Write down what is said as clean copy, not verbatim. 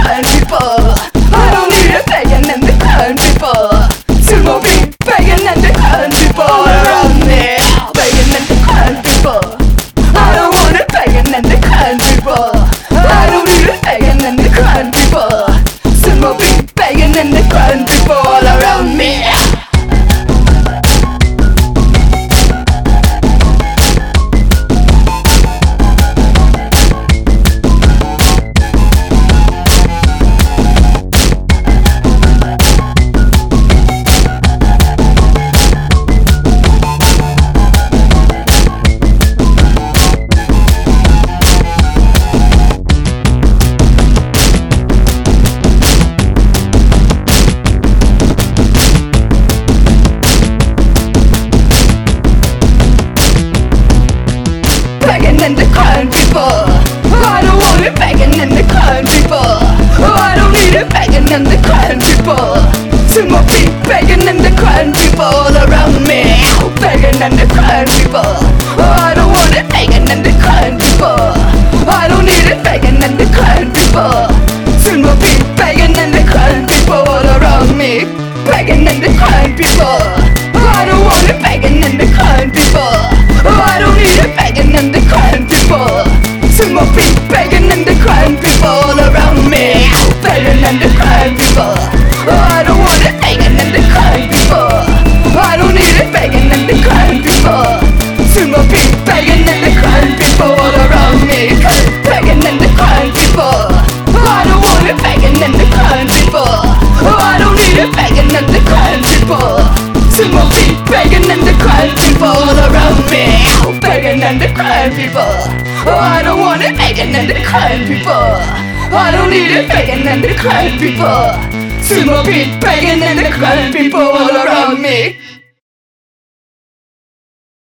crying people. I don't need it begging and the crying people. Smoking, begging and the crying people all around me. Begging and the crying people. I don't want it begging and the crying people. I don't need it begging and the crying people. Smoking, begging and the crying people all around me. Begging and the crying people. I don't want it begging and the crying people. I don't need it begging and the crying people. See my feet begging and the crying people all around me. Begging and the crying people. I don't want it begging and the crying people. I don't need it begging and the crying people. See my feet begging and the crying people all around me. Begging and the crying people. I don't want it begging and the crying people. I don't need it begging and the crying people. See my feet begging and the crying people all around me. Begging and the crying people. I don't want it begging and the crying people. I don't need it begging and the crying people. See my feet begging and the crying people all around me. Begging and the crying people. I don't want it begging and the crying people. I don't need it begging and the crying people. See my feet begging and the crying people all around me. Begging and the crying people. I don't want it begging and the crying people. I don't need it begging and the crying people. See my feet begging and the crying people all around me.